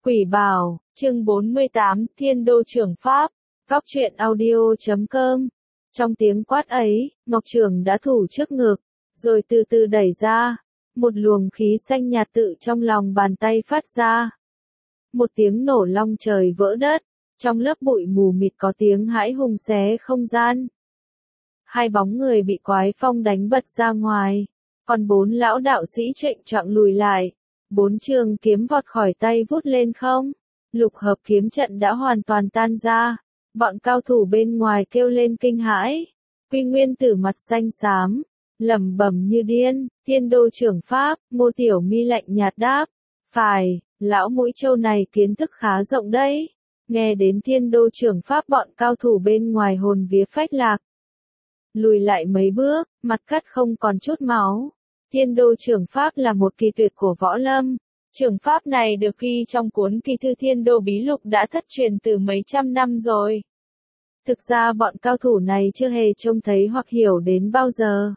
Quỷ Bảo, chương 48, Thiên Đô Trưởng Pháp, Góc truyện audio.com. Trong tiếng quát ấy, Ngọc Trường đã thủ trước ngực, rồi từ từ đẩy ra. Một luồng khí xanh nhạt tự trong lòng bàn tay phát ra. Một tiếng nổ long trời vỡ đất, trong lớp bụi mù mịt có tiếng hãi hùng xé không gian. Hai bóng người bị quái phong đánh bật ra ngoài, còn bốn lão đạo sĩ trệnh choạng lùi lại. Bốn trường kiếm vọt khỏi tay vút lên không. Lục hợp kiếm trận đã hoàn toàn tan ra. Bọn cao thủ bên ngoài kêu lên kinh hãi. Quy Nguyên Tử mặt xanh xám, lẩm bẩm như điên. Thiên Đô Trưởng Pháp, Ngô Tiểu Mi lạnh nhạt đáp. Phải, lão mũi trâu này kiến thức khá rộng đấy. Nghe đến Thiên Đô Trưởng Pháp, bọn cao thủ bên ngoài hồn vía phách lạc. Lùi lại mấy bước, mặt cắt không còn chút máu. Thiên Đô Trưởng Pháp là một kỳ tuyệt của võ lâm. Trưởng pháp này được ghi trong cuốn kỳ thư Thiên Đô Bí Lục đã thất truyền từ mấy trăm năm rồi. Thực ra bọn cao thủ này chưa hề trông thấy hoặc hiểu đến bao giờ,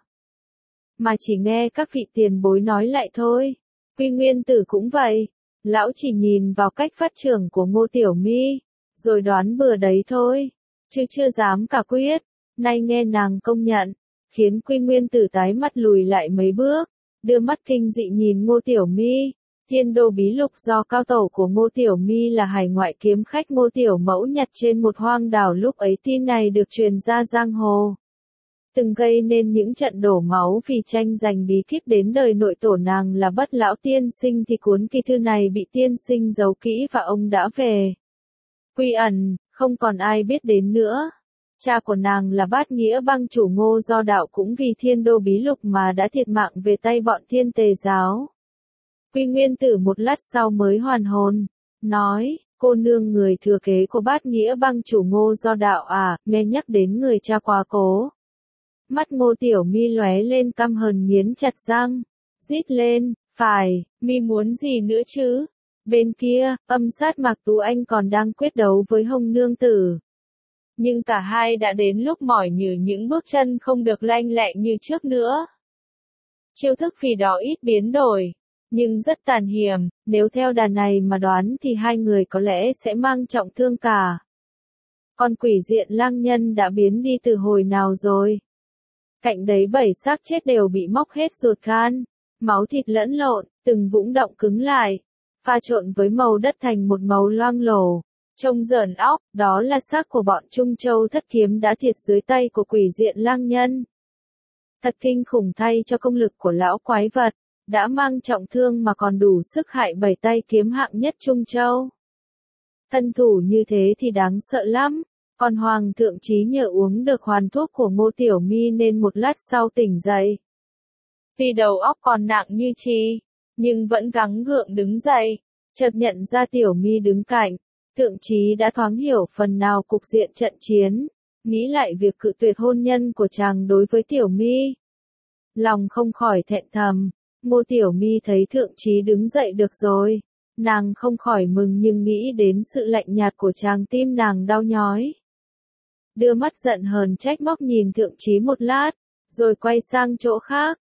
mà chỉ nghe các vị tiền bối nói lại thôi. Quy Nguyên Tử cũng vậy, lão chỉ nhìn vào cách phát trưởng của Ngô Tiểu Mi, rồi đoán bừa đấy thôi, chứ chưa dám cả quyết. Nay nghe nàng công nhận, khiến Quy Nguyên Tử tái mặt lùi lại mấy bước, đưa mắt kinh dị nhìn Ngô Tiểu Mi. Thiên Đô Bí Lục do cao tổ của Ngô Tiểu Mi là hải ngoại kiếm khách Ngô Tiểu Mẫu nhặt trên một hoang đảo, lúc ấy tin này được truyền ra giang hồ, từng gây nên những trận đổ máu vì tranh giành bí kíp đến đời nội tổ nàng là Bất Lão tiên sinh, thì cuốn kỳ thư này bị tiên sinh giấu kỹ và ông đã về quy ẩn, không còn ai biết đến nữa. Cha của nàng là Bát Nghĩa Bang chủ Ngô Do Đạo cũng vì Thiên Đô Bí Lục mà đã thiệt mạng về tay bọn Thiên Tề giáo. Quy Nguyên Tử một lát sau mới hoàn hồn, nói, cô nương người thừa kế của Bát Nghĩa Bang chủ Ngô Do Đạo à, nghe nhắc đến người cha quá cố. Mắt Ngô Tiểu Mi lóe lên căm hờn nghiến chặt răng, rít lên, phải, mi muốn gì nữa chứ? Bên kia, Âm Sát Mạc Tú Anh còn đang quyết đấu với Hồng Nương Tử. Nhưng cả hai đã đến lúc mỏi nhừ, những bước chân không được lanh lẹ như trước nữa. Chiêu thức vì đó ít biến đổi, nhưng rất tàn hiểm, nếu theo đà này mà đoán thì hai người có lẽ sẽ mang trọng thương cả. Còn Quỷ Diện Lang Nhân đã biến đi từ hồi nào rồi? Cạnh đấy 7 xác chết đều bị móc hết ruột gan, máu thịt lẫn lộn, từng vũng động cứng lại, pha trộn với màu đất thành một màu loang lổ, trông rợn óc. Đó là xác của bọn Trung Châu Thất Kiếm đã thiệt dưới tay của Quỷ Diện Lang Nhân. Thật kinh khủng thay cho công lực của lão quái vật, đã mang trọng thương mà còn đủ sức hại 7 tay kiếm hạng nhất Trung Châu. Thân thủ như thế thì đáng sợ lắm, còn Hoàng thượng Trí nhờ uống được hoàn thuốc của Ngô Tiểu Mi nên một lát sau tỉnh dậy. Vì đầu óc còn nặng như chì, nhưng vẫn gắng gượng đứng dậy, chợt nhận ra Tiểu Mi đứng cạnh. Thượng Trí đã thoáng hiểu phần nào cục diện trận chiến, nghĩ lại việc cự tuyệt hôn nhân của chàng đối với Tiểu Mi. Lòng không khỏi thẹn thầm. Ngô Tiểu Mi thấy Thượng Trí đứng dậy được rồi, nàng không khỏi mừng, nhưng nghĩ đến sự lạnh nhạt của chàng tim nàng đau nhói. Đưa mắt giận hờn trách móc nhìn Thượng Trí một lát, rồi quay sang chỗ khác.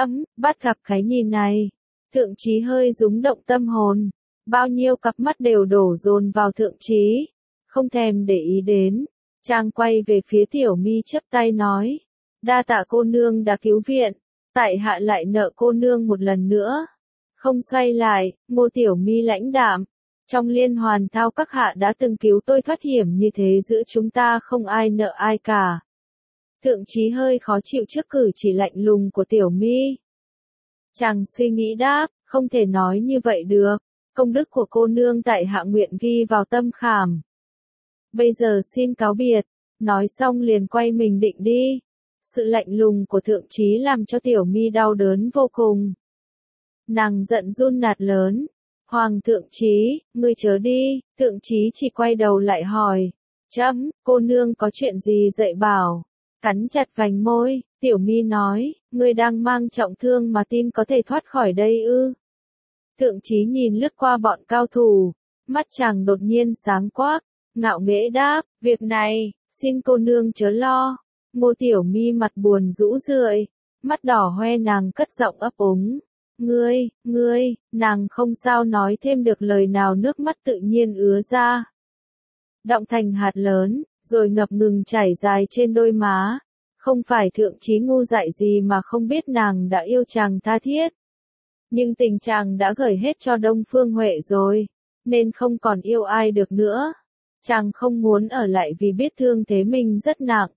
Bắt gặp cái nhìn này, Thượng Trí hơi rúng động tâm hồn. Bao nhiêu cặp mắt đều đổ dồn vào Thượng Trí, không thèm để ý đến. Chàng quay về phía Tiểu Mi chắp tay nói, đa tạ cô nương đã cứu viện, tại hạ lại nợ cô nương một lần nữa. Không xoay lại, Ngô Tiểu Mi lãnh đạm, trong liên hoàn thao các hạ đã từng cứu tôi thoát hiểm, như thế giữa chúng ta không ai nợ ai cả. Thượng Trí hơi khó chịu trước cử chỉ lạnh lùng của Tiểu Mi. Chàng suy nghĩ đáp, không thể nói như vậy được, công đức của cô nương tại hạ nguyện ghi vào tâm khảm. Bây giờ xin cáo biệt. Nói xong liền quay mình định đi. Sự lạnh lùng của Thượng Trí làm cho Tiểu Mi đau đớn vô cùng. Nàng giận run nạt lớn, Hoàng thượng Trí, ngươi chớ đi. Thượng Trí chỉ quay đầu lại hỏi, cô nương có chuyện gì dạy bảo? Cắn chặt vành môi, Tiểu Mi nói, ngươi đang mang trọng thương mà tin có thể thoát khỏi đây ư? Thượng Trí nhìn lướt qua bọn cao thủ, mắt chàng đột nhiên sáng quắc, ngạo nghễ đáp, việc này, xin cô nương chớ lo. Ngô Tiểu Mi mặt buồn rũ rượi, mắt đỏ hoe, nàng cất giọng ấp úng, Ngươi, nàng không sao nói thêm được lời nào, nước mắt tự nhiên ứa ra. Đọng thành hạt lớn, rồi ngập ngừng chảy dài trên đôi má. Không phải thượng chí ngu dại gì mà không biết nàng đã yêu chàng tha thiết. Nhưng tình chàng đã gửi hết cho Đông Phương Huệ rồi, nên không còn yêu ai được nữa. Chàng không muốn ở lại vì biết thương thế mình rất nặng.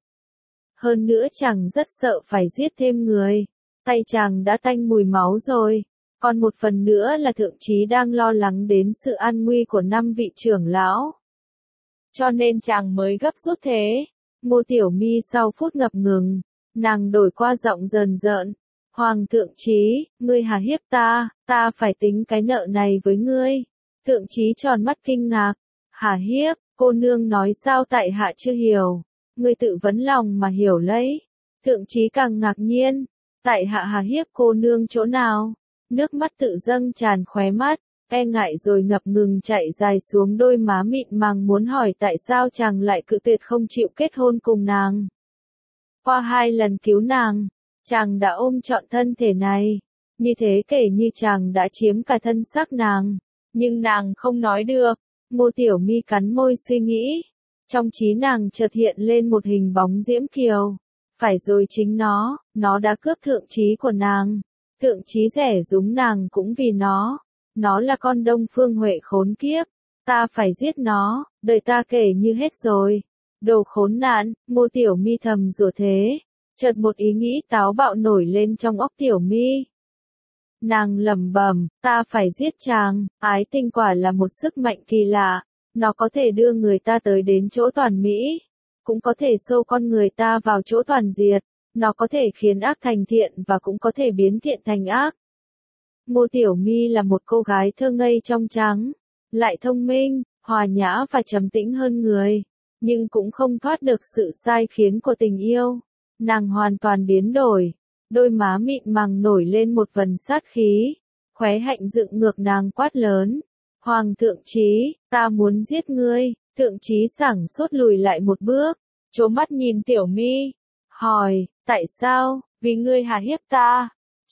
Hơn nữa chàng rất sợ phải giết thêm người. Tay chàng đã tanh mùi máu rồi. Còn một phần nữa là thượng chí đang lo lắng đến sự an nguy của 5 vị trưởng lão. Cho nên chàng mới gấp rút thế. Ngô Tiểu Mi sau phút ngập ngừng, nàng đổi qua giọng dờn dợn. Hoàng thượng chí, ngươi hà hiếp ta phải tính cái nợ này với ngươi. Thượng chí tròn mắt kinh ngạc. Hà hiếp, cô nương nói sao tại hạ chưa hiểu. Ngươi tự vấn lòng mà hiểu lấy. Thượng chí càng ngạc nhiên. Tại hạ hà hiếp cô nương chỗ nào? Nước mắt tự dâng tràn khóe mắt, e ngại rồi ngập ngừng chạy dài xuống đôi má mịn màng, muốn hỏi tại sao chàng lại cự tuyệt không chịu kết hôn cùng nàng. Qua 2 lần cứu nàng, chàng đã ôm trọn thân thể này, như thế kể như chàng đã chiếm cả thân xác nàng, nhưng nàng không nói được. Ngô Tiểu Mi cắn môi suy nghĩ, trong trí nàng chợt hiện lên một hình bóng Diễm Kiều. Phải rồi, chính nó đã cướp thượng chí của nàng. Thượng chí rẻ rúng nàng cũng vì nó là con Đông Phương Huệ khốn kiếp, ta phải giết nó, đời ta kể như hết rồi. Đồ khốn nạn, Ngô Tiểu Mi thầm rủa thế, chợt một ý nghĩ táo bạo nổi lên trong óc Tiểu Mi. Nàng lẩm bẩm, ta phải giết chàng, ái tinh quả là một sức mạnh kỳ lạ, nó có thể đưa người ta tới đến chỗ toàn mỹ, cũng có thể xô con người ta vào chỗ toàn diệt. Nó có thể khiến ác thành thiện và cũng có thể biến thiện thành ác. Ngô Tiểu Mi là một cô gái thơ ngây trong trắng, lại thông minh, hòa nhã và trầm tĩnh hơn người, nhưng cũng không thoát được sự sai khiến của tình yêu. Nàng hoàn toàn biến đổi, đôi má mịn màng nổi lên một vần sát khí, khóe hạnh dựng ngược, nàng quát lớn. Hoàng thượng chí, ta muốn giết ngươi. Thượng chí sảng sốt lùi lại một bước, trố mắt nhìn Tiểu Mi, hỏi, tại sao? Vì ngươi hà hiếp ta.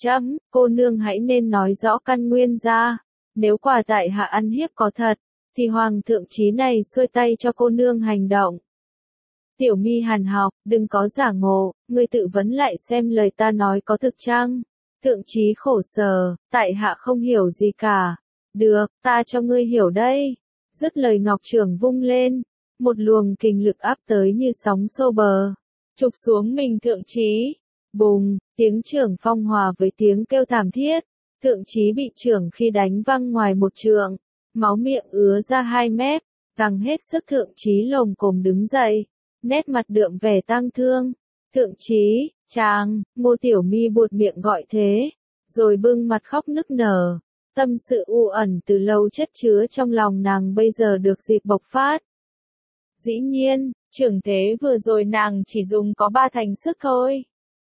Cô nương hãy nên nói rõ căn nguyên ra. Nếu quả tại hạ ăn hiếp có thật, thì hoàng thượng chí này xuôi tay cho cô nương hành động. Tiểu Mi hàn học, đừng có giả ngộ, ngươi tự vấn lại xem lời ta nói có thực chăng? Thượng chí khổ sở, tại hạ không hiểu gì cả. Được, ta cho ngươi hiểu đây. Dứt lời ngọc trưởng vung lên, một luồng kình lực áp tới như sóng xô bờ, chụp xuống mình thượng chí. Bùng, tiếng chưởng phong hòa với tiếng kêu thảm thiết. Thượng chí bị chưởng khi đánh văng ngoài một trượng, máu miệng ứa ra 2 mép, gắng hết sức thượng chí lồm cồm đứng dậy, nét mặt đượm vẻ tang thương. Thượng chí, chàng, Ngô Tiểu Mi buột miệng gọi thế, rồi bưng mặt khóc nức nở. Tâm sự u ẩn từ lâu chất chứa trong lòng nàng bây giờ được dịp bộc phát. Dĩ nhiên, chưởng thế vừa rồi nàng chỉ dùng có 3/10 sức thôi.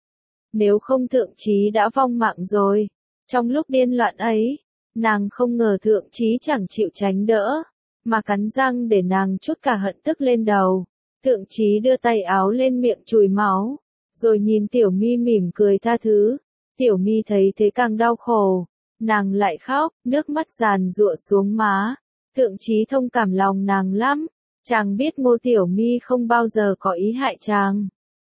Nếu không thượng chí đã vong mạng rồi. Trong lúc điên loạn ấy, nàng không ngờ thượng chí chẳng chịu tránh đỡ, mà cắn răng để nàng trút cả hận tức lên đầu. Thượng chí đưa tay áo lên miệng chùi máu, rồi nhìn Tiểu Mi mỉm cười tha thứ. Tiểu Mi thấy thế càng đau khổ, nàng lại khóc, nước mắt giàn giụa xuống má. Thượng chí thông cảm lòng nàng lắm, chàng biết Ngô Tiểu Mi không bao giờ có ý hại chàng.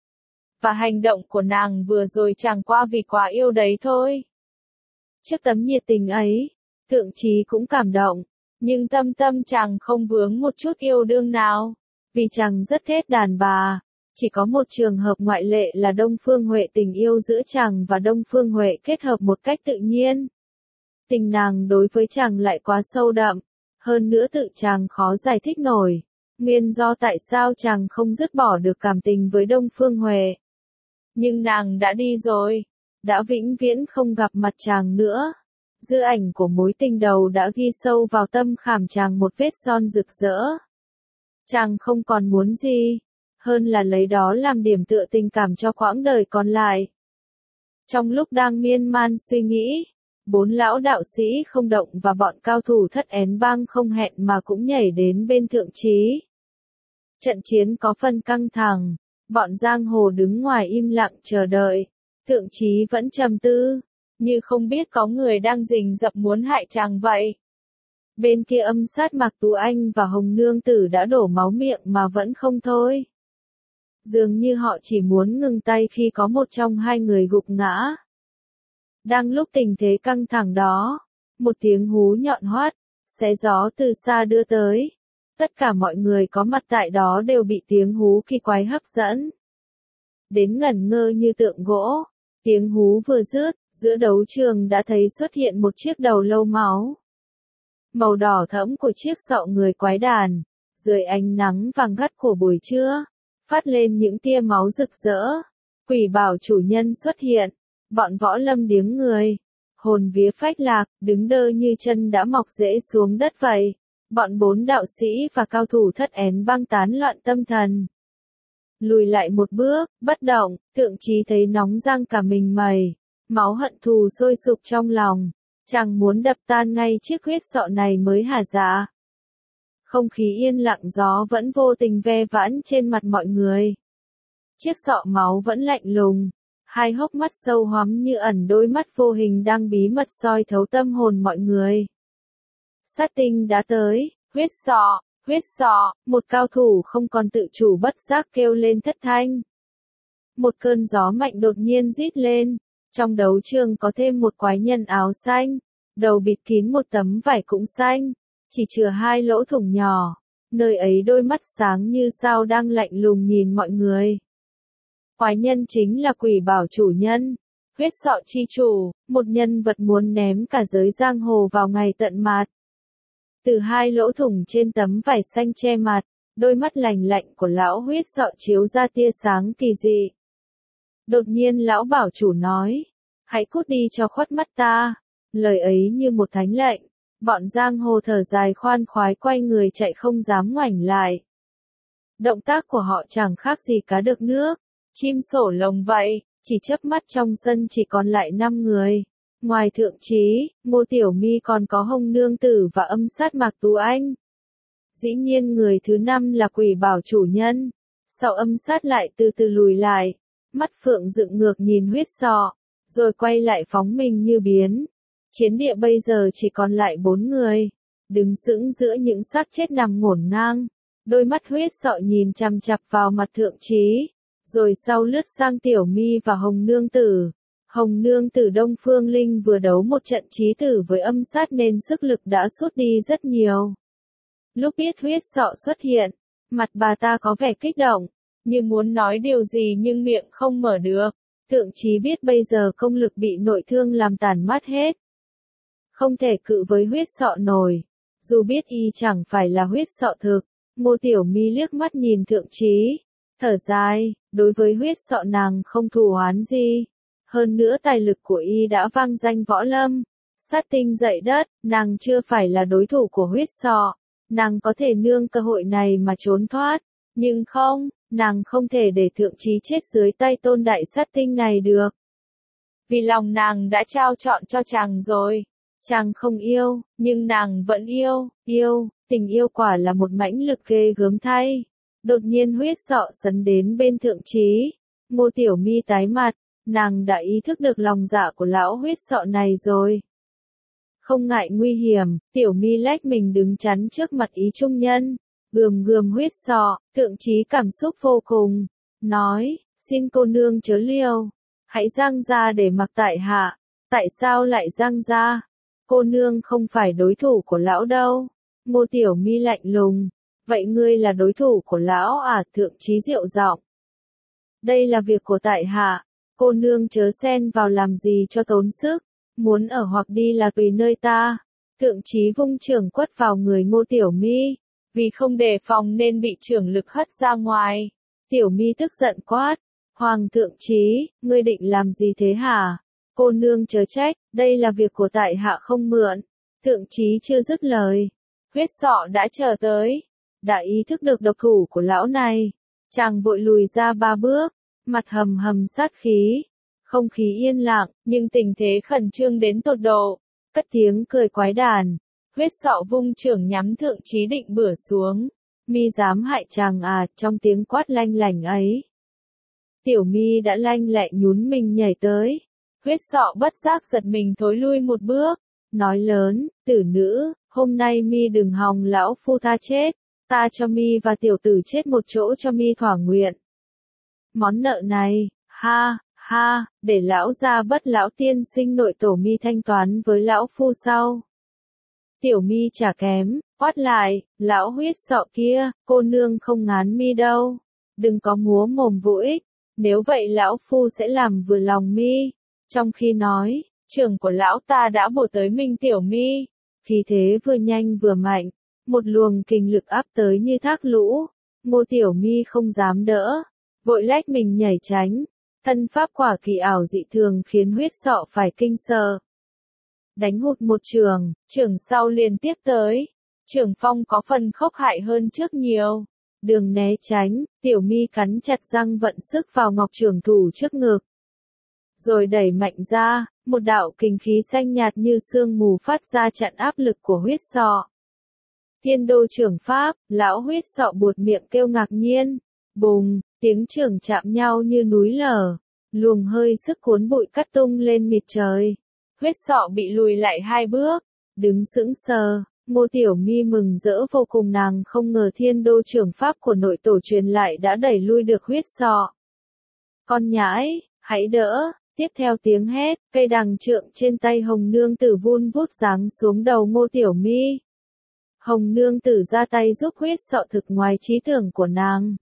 Và hành động của nàng vừa rồi chẳng qua vì quá yêu đấy thôi. Trước tấm nhiệt tình ấy, thượng chí cũng cảm động, nhưng tâm chàng không vướng một chút yêu đương nào, vì chàng rất ghét đàn bà. Chỉ có một trường hợp ngoại lệ là Đông Phương Huệ, tình yêu giữa chàng và Đông Phương Huệ kết hợp một cách tự nhiên. Tình nàng đối với chàng lại quá sâu đậm, hơn nữa tự chàng khó giải thích nổi, nguyên do tại sao chàng không dứt bỏ được cảm tình với Đông Phương Huệ. Nhưng nàng đã đi rồi, đã vĩnh viễn không gặp mặt chàng nữa. Dư ảnh của mối tình đầu đã ghi sâu vào tâm khảm chàng một vết son rực rỡ. Chàng không còn muốn gì hơn là lấy đó làm điểm tựa tình cảm cho quãng đời còn lại. Trong lúc đang miên man suy nghĩ, 4 lão đạo sĩ không động và bọn cao thủ Thất Én Bang không hẹn mà cũng nhảy đến bên thượng chí. Trận chiến có phần căng thẳng, bọn giang hồ đứng ngoài im lặng chờ đợi. Thượng chí vẫn trầm tư, như không biết có người đang rình rập muốn hại chàng vậy. Bên kia âm sát Mạc Tú Anh và Hồng Nương Tử đã đổ máu miệng mà vẫn không thôi. Dường như họ chỉ muốn ngừng tay khi có một trong hai người gục ngã. Đang lúc tình thế căng thẳng đó, một tiếng hú nhọn hoắt, xé gió từ xa đưa tới. Tất cả mọi người có mặt tại đó đều bị tiếng hú kỳ quái hấp dẫn. Đến ngẩn ngơ như tượng gỗ, tiếng hú vừa dứt, giữa đấu trường đã thấy xuất hiện một chiếc đầu lâu máu. Màu đỏ thẫm của chiếc sọ người quái đàn, dưới ánh nắng vàng gắt của buổi trưa, phát lên những tia máu rực rỡ. Quỷ bảo chủ nhân xuất hiện, bọn võ lâm điếng người, hồn vía phách lạc, đứng đơ như chân đã mọc rễ xuống đất vậy. Bọn 4 đạo sĩ và cao thủ Thất Én băng tán loạn tâm thần. Lùi lại một bước, bất động, Thượng Chí thấy nóng rang cả mình mày, máu hận thù sôi sục trong lòng, chàng muốn đập tan ngay chiếc huyết sọ này mới hả dạ. Không khí yên lặng, gió vẫn vô tình ve vãn trên mặt mọi người. Chiếc sọ máu vẫn lạnh lùng, hai hốc mắt sâu hoắm như ẩn đôi mắt vô hình đang bí mật soi thấu tâm hồn mọi người. Sát tinh đã tới, huyết sọ, một cao thủ không còn tự chủ bất giác kêu lên thất thanh. Một cơn gió mạnh đột nhiên rít lên, trong đấu trường có thêm một quái nhân áo xanh, đầu bịt kín một tấm vải cũng xanh, chỉ chừa 2 lỗ thủng nhỏ, nơi ấy đôi mắt sáng như sao đang lạnh lùng nhìn mọi người. Quái nhân chính là Quỷ Bảo chủ nhân, huyết sọ chi chủ, một nhân vật muốn ném cả giới giang hồ vào ngày tận mạt. Từ 2 lỗ thủng trên tấm vải xanh che mặt, đôi mắt lành lạnh của lão huyết sọ chiếu ra tia sáng kỳ dị. Đột nhiên lão bảo chủ nói, hãy cút đi cho khuất mắt ta. Lời ấy như một thánh lệnh, bọn giang hồ thở dài khoan khoái quay người chạy không dám ngoảnh lại. Động tác của họ chẳng khác gì cá được nước, chim sổ lồng vậy, chỉ chớp mắt trong sân chỉ còn lại 5 người. Ngoài Thượng Chí, Ngô Tiểu Mi còn có Hồng Nương Tử và âm sát Mạc Tú Anh. Dĩ nhiên người thứ 5 là Quỷ Bảo chủ nhân. Sau âm sát lại từ từ lùi lại, mắt phượng dựng ngược nhìn huyết sọ, rồi quay lại phóng mình như biến. Chiến địa bây giờ chỉ còn lại 4 người, đứng sững giữa những xác chết nằm ngổn ngang. Đôi mắt huyết sọ nhìn chằm chằm vào mặt Thượng Chí, rồi sau lướt sang Tiểu Mi và Hồng Nương Tử. Hồng Nương Tử Đông Phương Linh vừa đấu một trận chí tử với âm sát nên sức lực đã sút đi rất nhiều. Lúc biết huyết sọ xuất hiện, mặt bà ta có vẻ kích động, như muốn nói điều gì nhưng miệng không mở được. Thượng Chí biết bây giờ công lực bị nội thương làm tàn mát hết. Không thể cự với huyết sọ nổi, dù biết y chẳng phải là huyết sọ thực. Ngô Tiểu Mi liếc mắt nhìn Thượng Chí, thở dài, đối với huyết sọ nàng không thù oán gì. Hơn nữa tài lực của y đã vang danh võ lâm. Sát tinh dậy đất, nàng chưa phải là đối thủ của huyết sọ. Nàng có thể nương cơ hội này mà trốn thoát. Nhưng không, nàng không thể để Thượng Chí chết dưới tay tôn đại sát tinh này được. Vì lòng nàng đã trao trọn cho chàng rồi. Chàng không yêu, nhưng nàng vẫn yêu, tình yêu quả là một mãnh lực ghê gớm thay. Đột nhiên huyết sọ sấn đến bên Thượng Chí. Ngô Tiểu Mi tái mặt, nàng đã ý thức được lòng dạ của lão huyết sọ này rồi. Không ngại nguy hiểm, Tiểu Mi lách mình đứng chắn trước mặt ý trung nhân, gườm huyết sọ. Thượng Chí cảm xúc vô cùng, nói, xin cô nương chớ liêu, hãy giang ra để mặc tại hạ. Tại sao lại giang ra? Cô nương không phải đối thủ của lão đâu. Ngô Tiểu Mi lạnh lùng, vậy ngươi là đối thủ của lão à? Thượng Chí dịu giọng, đây là việc của tại hạ, cô nương chớ xen vào làm gì cho tốn sức, muốn ở hoặc đi là tùy nơi ta. Thượng Chí vung chưởng quất vào người Ngô Tiểu Mi, vì không đề phòng nên bị chưởng lực hất ra ngoài. Tiểu Mi tức giận quát, Hoàng Thượng Chí, ngươi định làm gì thế hả? Cô nương chớ trách, đây là việc của tại hạ không mượn. Thượng Chí chưa dứt lời, huyết sọ đã chờ tới, đã ý thức được độc thủ của lão này. Chàng vội lùi ra 3 bước, mặt hầm hầm sát khí. Không khí yên lặng, nhưng tình thế khẩn trương đến tột độ. Cất tiếng cười quái đản, huyết sọ vung chưởng nhắm Thượng Chí định bửa xuống. Mi dám hại chàng à? Trong tiếng quát lanh lảnh ấy, Tiểu Mi đã lanh lẹ nhún mình nhảy tới. Huyết Sọ bất giác giật mình thối lui một bước, nói lớn, tử nữ, hôm nay mi đừng hòng lão phu ta chết, ta cho mi và tiểu tử chết một chỗ cho mi thỏa nguyện. Món nợ này, ha, ha, để lão gia bất lão tiên sinh nội tổ mi thanh toán với lão phu sau. Tiểu mi chả kém, quát lại, lão Huyết Sọ kia, cô nương không ngán mi đâu, đừng có múa mồm vô ích, nếu vậy lão phu sẽ làm vừa lòng mi. Trong khi nói, trưởng của lão ta đã bổ tới Minh Tiểu Mi, khí thế vừa nhanh vừa mạnh, một luồng kình lực áp tới như thác lũ, Ngô Tiểu Mi không dám đỡ, vội lách mình nhảy tránh, thân pháp quả kỳ ảo dị thường khiến Huyết Sọ phải kinh sợ. Đánh hụt một trường, trường sau liên tiếp tới, trường phong có phần khốc hại hơn trước nhiều. Đường né tránh, Tiểu Mi cắn chặt răng vận sức vào ngọc trường thủ trước ngực. Rồi đẩy mạnh ra, một đạo kình khí xanh nhạt như sương mù phát ra chặn áp lực của Huyết Sọ. Thiên đô trưởng pháp, lão Huyết Sọ buột miệng kêu ngạc nhiên. Bùng, tiếng trường chạm nhau như núi lở, luồng hơi sức cuốn bụi cắt tung lên mịt trời. Huyết Sọ bị lùi lại 2 bước, đứng sững sờ. Ngô Tiểu Mi mừng rỡ vô cùng, nàng không ngờ thiên đô trưởng pháp của nội tổ truyền lại đã đẩy lui được Huyết Sọ. Con nhãi, hãy đỡ. Tiếp theo tiếng hét, cây đằng trượng trên tay Hồng Nương Tử vun vút giáng xuống đầu Ngô Tiểu Mi. Hồng Nương Tử ra tay giúp Huyết Sọ thực ngoài trí tưởng của nàng.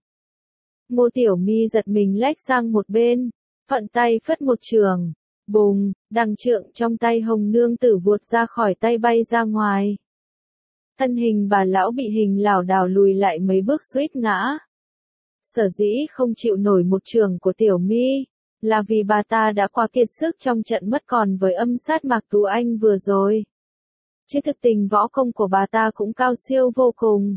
Ngô Tiểu Mi giật mình lách sang một bên, thuận tay phất một trường. Bùng, đằng trượng trong tay Hồng Nương Tử vuột ra khỏi tay bay ra ngoài. Thân hình bà lão bị hình lảo đảo lùi lại mấy bước suýt ngã. Sở dĩ không chịu nổi một trường của Tiểu Mi, là vì bà ta đã quá kiệt sức trong trận mất còn với âm sát Mạc Tú Anh vừa rồi. Chứ thực tình võ công của bà ta cũng cao siêu vô cùng,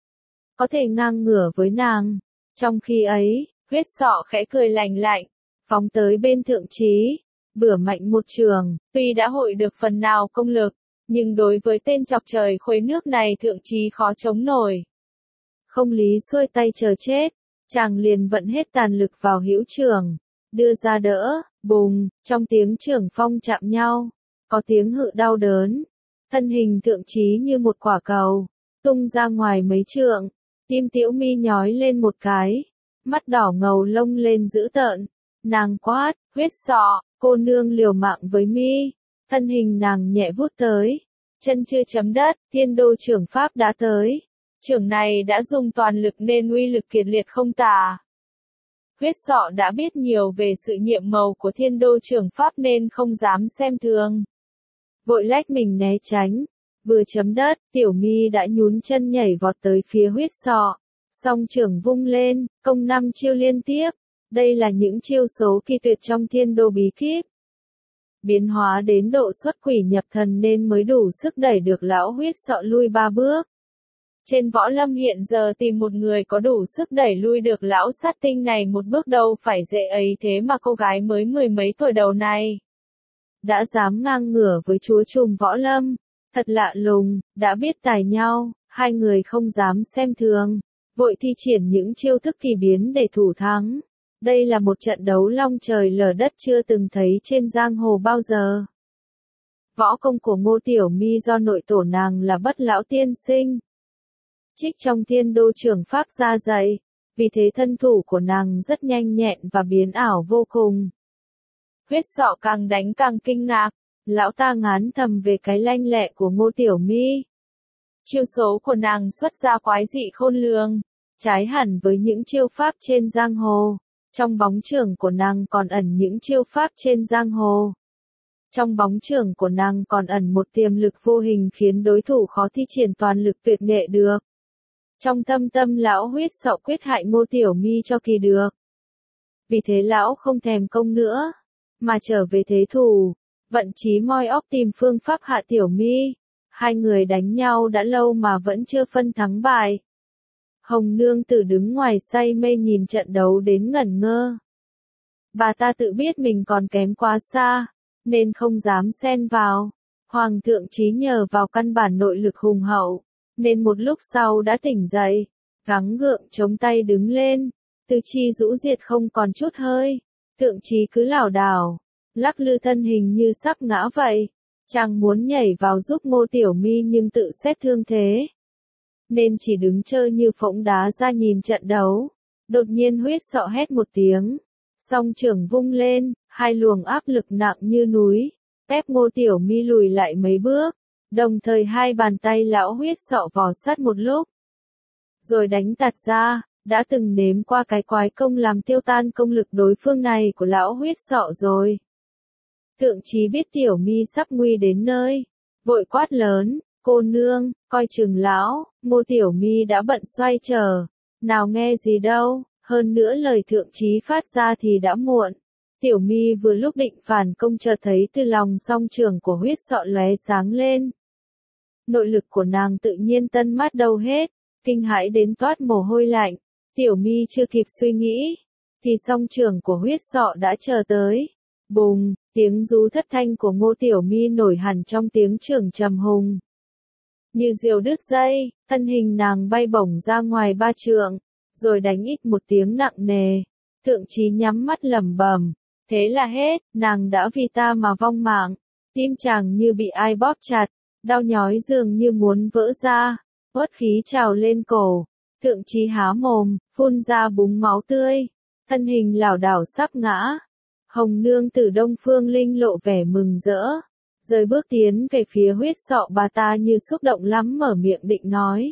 có thể ngang ngửa với nàng. Trong khi ấy, Huyết Sọ khẽ cười lành lạnh, phóng tới bên Thượng Chí, bửa mạnh một trường. Tuy đã hội được phần nào công lực, nhưng đối với tên chọc trời khuấy nước này Thượng Chí khó chống nổi. Không lý xuôi tay chờ chết, chàng liền vận hết tàn lực vào hữu trường, đưa ra đỡ. Bùng, trong tiếng trường phong chạm nhau, có tiếng hự đau đớn. Thân hình Thượng Chí như một quả cầu, tung ra ngoài mấy trượng. Tim Tiểu Mi nhói lên một cái, mắt đỏ ngầu lông lên dữ tợn. Nàng quát, Huyết Sọ, cô nương liều mạng với mi. Thân hình nàng nhẹ vút tới, chân chưa chấm đất, thiên đô trưởng pháp đã tới. Trưởng này đã dùng toàn lực nên uy lực kiệt liệt không tả. Huyết Sọ đã biết nhiều về sự nhiệm màu của thiên đô trưởng pháp nên không dám xem thường. Vội lách mình né tránh, vừa chấm đất, Tiểu Mi đã nhún chân nhảy vọt tới phía Huyết Sọ. Song trưởng vung lên, công 5 chiêu liên tiếp. Đây là những chiêu số kỳ tuyệt trong thiên đô bí kíp. Biến hóa đến độ xuất quỷ nhập thần nên mới đủ sức đẩy được lão Huyết Sọ lui 3 bước. Trên võ lâm hiện giờ tìm một người có đủ sức đẩy lui được lão sát tinh này một bước đâu phải dễ ấy, thế mà cô gái mới 10 mấy tuổi đầu này đã dám ngang ngửa với chúa trùm võ lâm. Thật lạ lùng, đã biết tài nhau, hai người không dám xem thường, vội thi triển những chiêu thức kỳ biến để thủ thắng. Đây là một trận đấu long trời lở đất chưa từng thấy trên giang hồ bao giờ. Võ công của Ngô Tiểu Mi do nội tổ nàng là Bất Lão Tiên Sinh trích trong thiên đô trưởng pháp ra dạy, vì thế thân thủ của nàng rất nhanh nhẹn và biến ảo vô cùng. Huyết Sọ càng đánh càng kinh ngạc, lão ta ngán thầm về cái lanh lẹ của Ngô Tiểu Mi. Chiêu số của nàng xuất ra quái dị khôn lường, trái hẳn với những chiêu pháp trên giang hồ. Trong bóng chưởng của nàng còn ẩn những chiêu pháp trên giang hồ. Trong bóng chưởng của nàng còn ẩn một tiềm lực vô hình khiến đối thủ khó thi triển toàn lực tuyệt nghệ được. Trong thâm tâm lão Huyết Sọ quyết hại Ngô Tiểu Mi cho kỳ được. Vì thế lão không thèm công nữa, mà trở về thế thủ, vận chí moi óc tìm phương pháp hạ Tiểu Mi. Hai người đánh nhau đã lâu mà vẫn chưa phân thắng bại. Hồng Nương Tử đứng ngoài say mê nhìn trận đấu đến ngẩn ngơ. Bà ta tự biết mình còn kém quá xa, nên không dám xen vào. Hoàng thượng Chí nhờ vào căn bản nội lực hùng hậu, nên một lúc sau đã tỉnh dậy, gắng gượng chống tay đứng lên, tứ chi rũ diệt không còn chút hơi. Thượng Chí cứ lảo đảo, lắc lư thân hình như sắp ngã vậy. Chàng muốn nhảy vào giúp Ngô Tiểu My nhưng tự xét thương thế, nên chỉ đứng chơi như phỗng đá ra nhìn trận đấu. Đột nhiên Huyết Sọ hét một tiếng, song trưởng vung lên, hai luồng áp lực nặng như núi, ép Ngô Tiểu My lùi lại mấy bước, đồng thời hai bàn tay lão Huyết Sọ vò sát một lúc, rồi đánh tạt ra. Đã từng nếm qua cái quái công làm tiêu tan công lực đối phương này của lão Huyết Sọ rồi. Thượng Chí biết Tiểu My sắp nguy đến nơi, vội quát lớn, cô nương, coi chừng lão. Ngô Tiểu My đã bận xoay chờ, nào nghe gì đâu, hơn nữa lời Thượng Chí phát ra thì đã muộn. Tiểu My vừa lúc định phản công chợt thấy từ lòng song trường của Huyết Sọ lóe sáng lên. Nội lực của nàng tự nhiên tân mát đâu hết, kinh hãi đến toát mồ hôi lạnh. Tiểu My chưa kịp suy nghĩ, thì song trường của Huyết Sọ đã chờ tới. Bùng, tiếng rú thất thanh của Ngô Tiểu My nổi hẳn trong tiếng chưởng trầm hùng. Như diều đứt dây, thân hình nàng bay bổng ra ngoài 3 trượng, rồi đánh ích một tiếng nặng nề. Thượng Chí nhắm mắt lẩm bẩm, thế là hết, nàng đã vì ta mà vong mạng. Tim chàng như bị ai bóp chặt, đau nhói dường như muốn vỡ ra, uất khí trào lên cổ. Thượng Chí há mồm, phun ra búng máu tươi, thân hình lảo đảo sắp ngã. Hồng Nương Tử Đông Phương Linh lộ vẻ mừng rỡ, rời bước tiến về phía Huyết Sọ. Bà ta như xúc động lắm mở miệng định nói.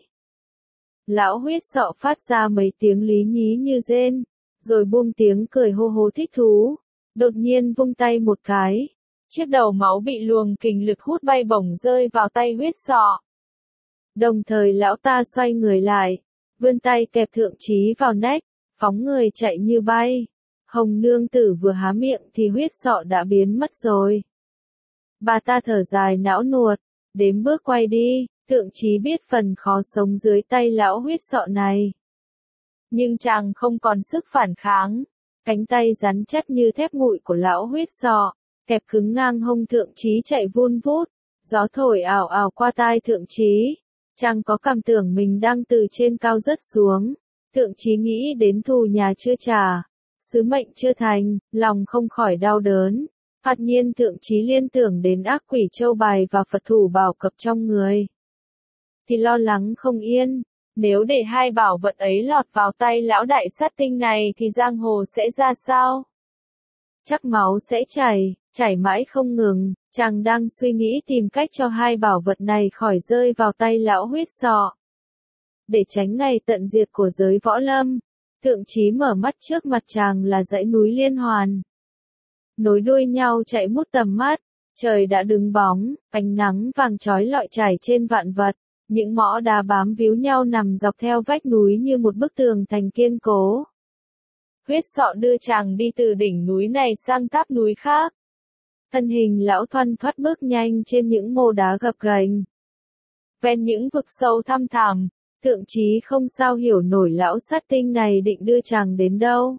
Lão Huyết Sọ phát ra mấy tiếng lý nhí như rên, rồi buông tiếng cười hô hô thích thú, đột nhiên vung tay một cái, chiếc đầu máu bị luồng kình lực hút bay bổng rơi vào tay Huyết Sọ. Đồng thời lão ta xoay người lại, vươn tay kẹp Thượng Chí vào nách, phóng người chạy như bay. Hồng Nương Tử vừa há miệng thì Huyết Sọ đã biến mất rồi. Bà ta thở dài não nuột, đếm bước quay đi. Thượng Chí biết phần khó sống dưới tay lão Huyết Sọ này. Nhưng chàng không còn sức phản kháng. Cánh tay rắn chắc như thép nguội của lão Huyết Sọ, kẹp cứng ngang hông Thượng Chí chạy vun vút. Gió thổi ào ào qua tai Thượng Chí. Chàng có cảm tưởng mình đang từ trên cao rớt xuống. Thượng Chí nghĩ đến thù nhà chưa trả, sứ mệnh chưa thành, lòng không khỏi đau đớn. Phạt nhiên Thượng Chí liên tưởng đến ác quỷ châu bài và Phật thủ bảo cập trong người, thì lo lắng không yên. Nếu để hai bảo vật ấy lọt vào tay lão đại sát tinh này thì giang hồ sẽ ra sao? Chắc máu sẽ chảy mãi không ngừng. Chàng đang suy nghĩ tìm cách cho hai bảo vật này khỏi rơi vào tay lão Huyết Sọ, để tránh ngày tận diệt của giới võ lâm. Thượng Chí mở mắt, trước mặt chàng là dãy núi liên hoàn, nối đuôi nhau chạy mút tầm mắt. Trời đã đứng bóng, ánh nắng vàng chói lọi trải trên vạn vật. Những mõ đá bám víu nhau nằm dọc theo vách núi như một bức tường thành kiên cố. Huyết Sọ đưa chàng đi từ đỉnh núi này sang tháp núi khác. Thân hình lão thoăn thoắt bước nhanh trên những mô đá gập ghềnh, ven những vực sâu thăm thẳm. Thượng Chí không sao hiểu nổi lão sát tinh này định đưa chàng đến đâu.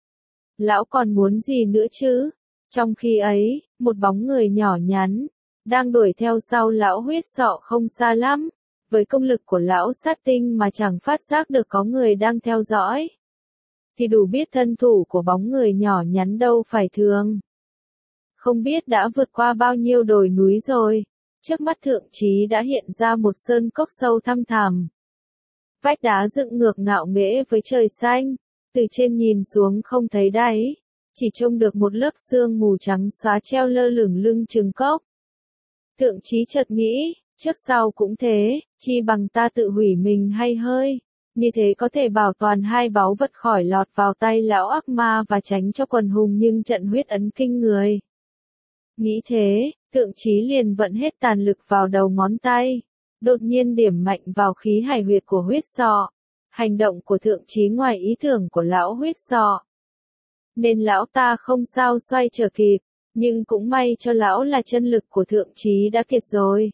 Lão còn muốn gì nữa chứ? Trong khi ấy, một bóng người nhỏ nhắn đang đuổi theo sau lão Huyết Sọ không xa lắm. Với công lực của lão sát tinh mà chẳng phát giác được có người đang theo dõi, thì đủ biết thân thủ của bóng người nhỏ nhắn đâu phải thường. Không biết đã vượt qua bao nhiêu đồi núi rồi. Trước mắt Thượng Chí đã hiện ra một sơn cốc sâu thăm thẳm. Vách đá dựng ngược ngạo nghễ với trời xanh, từ trên nhìn xuống không thấy đáy, chỉ trông được một lớp sương mù trắng xóa treo lơ lửng lưng chừng cốc. Thượng Chí chợt nghĩ, trước sau cũng thế, chi bằng ta tự hủy mình hay hơi, như thế có thể bảo toàn hai báu vật khỏi lọt vào tay lão ác ma và tránh cho quần hùng nhưng trận huyết ấn kinh người. Nghĩ thế, Thượng Chí liền vận hết tàn lực vào đầu ngón tay, đột nhiên điểm mạnh vào khí hải huyệt của Huyết Sọ. Hành động của Thượng Chí ngoài ý tưởng của lão Huyết Sọ, nên lão ta không sao xoay trở kịp, nhưng cũng may cho lão là chân lực của Thượng Chí đã kiệt rồi.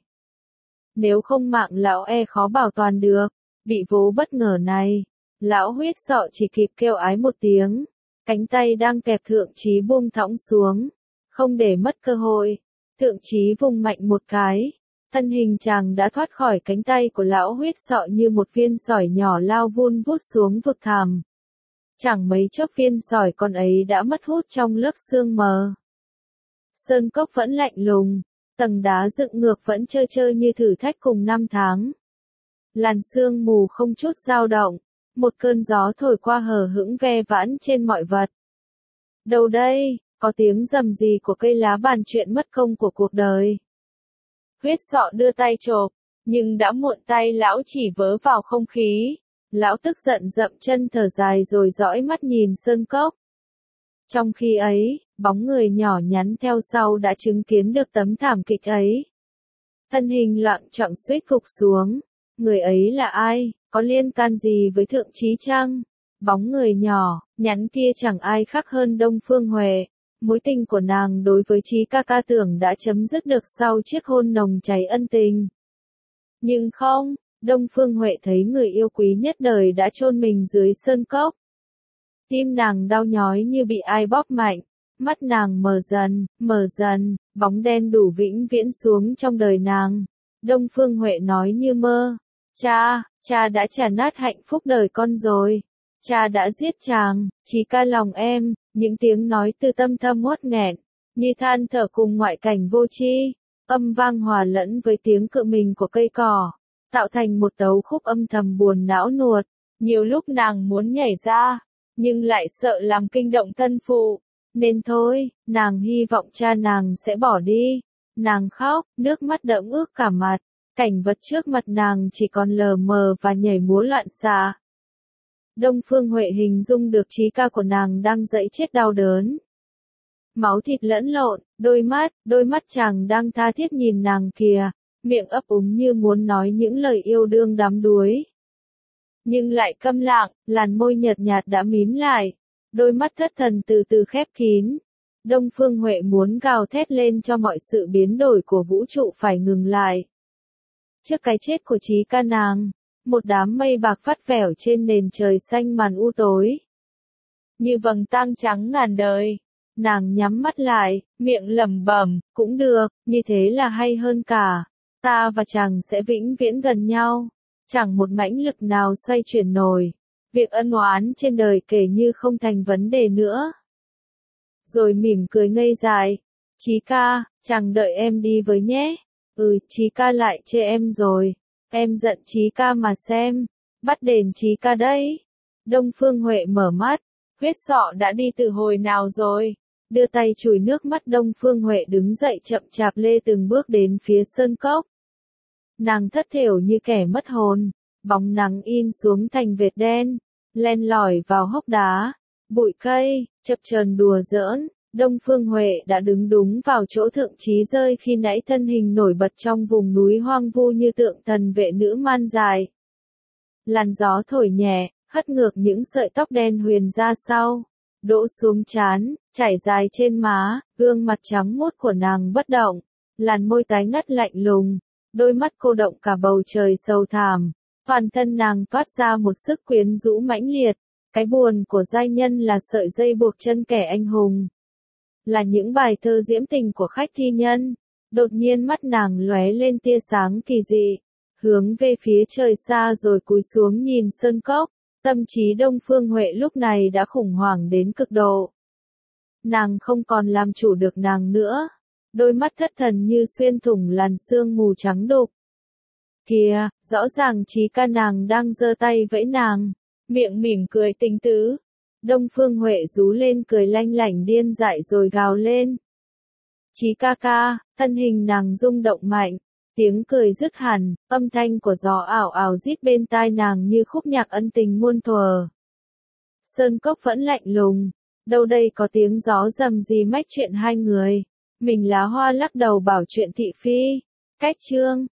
Nếu không mạng lão khó bảo toàn được. Bị vố bất ngờ này, lão Huyết Sọ chỉ kịp kêu ái một tiếng, cánh tay đang kẹp Thượng Chí buông thõng xuống, không để mất cơ hội. Thượng Chí vùng mạnh một cái, thân hình chàng đã thoát khỏi cánh tay của lão Huyết Sọ như một viên sỏi nhỏ lao vun vút xuống vực thẳm. Chẳng mấy chốc viên sỏi con ấy đã mất hút trong lớp sương mờ. Sơn cốc vẫn lạnh lùng, tầng đá dựng ngược vẫn trơ trơ như thử thách cùng năm tháng. Làn sương mù không chút dao động, một cơn gió thổi qua hờ hững ve vãn trên mọi vật. Đâu đây, có tiếng rầm rì của cây lá bàn chuyện mất công của cuộc đời. Huyết sọ đưa tay chộp, nhưng đã muộn tay, lão chỉ vớ vào không khí. Lão tức giận dậm chân thở dài rồi dõi mắt nhìn sơn cốc. Trong khi ấy, bóng người nhỏ nhắn theo sau đã chứng kiến được tấm thảm kịch ấy. Thân hình loạng choạng suýt gục xuống. Người ấy là ai, có liên can gì với thượng trí chăng? Bóng người nhỏ, nhắn kia chẳng ai khác hơn Đông Phương Huệ. Mối tình của nàng đối với Chí ca ca tưởng đã chấm dứt được sau chiếc hôn nồng cháy ân tình. Nhưng không, Đông Phương Huệ thấy người yêu quý nhất đời đã chôn mình dưới sơn cốc. Tim nàng đau nhói như bị ai bóp mạnh, mắt nàng mờ dần, bóng đen đủ vĩnh viễn xuống trong đời nàng. Đông Phương Huệ nói như mơ, cha đã chà nát hạnh phúc đời con rồi. Cha đã giết chàng, Chí ca lòng em, những tiếng nói từ tâm thâm uất nghẹn, như than thở cùng ngoại cảnh vô tri, âm vang hòa lẫn với tiếng cựa mình của cây cỏ, tạo thành một tấu khúc âm thầm buồn não nuột. Nhiều lúc nàng muốn nhảy ra, nhưng lại sợ làm kinh động thân phụ, nên thôi, nàng hy vọng cha nàng sẽ bỏ đi. Nàng khóc, nước mắt đẫm ướt cả mặt, cảnh vật trước mặt nàng chỉ còn lờ mờ và nhảy múa loạn xạ. Đông Phương Huệ hình dung được Chí ca của nàng đang dẫy chết đau đớn. Máu thịt lẫn lộn, đôi mắt chàng đang tha thiết nhìn nàng kìa, miệng ấp úng như muốn nói những lời yêu đương đắm đuối. Nhưng lại câm lặng, làn môi nhợt nhạt đã mím lại, đôi mắt thất thần từ từ khép kín. Đông Phương Huệ muốn gào thét lên cho mọi sự biến đổi của vũ trụ phải ngừng lại. Trước cái chết của Chí ca nàng, một đám mây bạc vắt vẻo trên nền trời xanh màn u tối. Như vầng tang trắng ngàn đời, nàng nhắm mắt lại, miệng lẩm bẩm, cũng được, như thế là hay hơn cả. Ta và chàng sẽ vĩnh viễn gần nhau, chẳng một mãnh lực nào xoay chuyển nổi. Việc ân oán trên đời kể như không thành vấn đề nữa. Rồi mỉm cười ngây dại, Chí ca, chàng đợi em đi với nhé. Chí ca lại chê em rồi. Em giận Chí ca mà xem, bắt đền Chí ca đấy. Đông Phương Huệ mở mắt, huyết sọ đã đi từ hồi nào rồi? Đưa tay chùi nước mắt. Đông Phương Huệ đứng dậy chậm chạp lê từng bước đến phía sơn cốc. Nàng thất thểu như kẻ mất hồn, bóng nắng in xuống thành vệt đen, len lỏi vào hốc đá, bụi cây, chập chờn đùa giỡn. Đông Phương Huệ đã đứng đúng vào chỗ thượng trí rơi khi nãy, thân hình nổi bật trong vùng núi hoang vu như tượng thần vệ nữ man dài. Làn gió thổi nhẹ, hất ngược những sợi tóc đen huyền ra sau, đổ xuống trán, chảy dài trên má, gương mặt trắng muốt của nàng bất động, làn môi tái ngắt lạnh lùng, đôi mắt cô động cả bầu trời sâu thẳm, toàn thân nàng toát ra một sức quyến rũ mãnh liệt. Cái buồn của giai nhân là sợi dây buộc chân kẻ anh hùng. Là những bài thơ diễm tình của khách thi nhân. Đột nhiên mắt nàng lóe lên tia sáng kỳ dị, hướng về phía trời xa rồi cúi xuống nhìn sơn cốc. Tâm trí Đông Phương Huệ lúc này đã khủng hoảng đến cực độ. Nàng không còn làm chủ được nàng nữa. Đôi mắt thất thần như xuyên thủng làn sương mù trắng đục. Kìa, rõ ràng Chí ca nàng đang giơ tay vẫy nàng, miệng mỉm cười tình tứ. Đông Phương Huệ rú lên cười lanh lảnh điên dại rồi gào lên. Chí ca ca, thân hình nàng rung động mạnh, tiếng cười dứt hẳn, âm thanh của gió ảo ảo rít bên tai nàng như khúc nhạc ân tình muôn thuở. Sơn cốc vẫn lạnh lùng, đâu đây có tiếng gió rầm rì mách chuyện hai người. Mình Lá Hoa lắc đầu bảo chuyện thị phi. Cách chương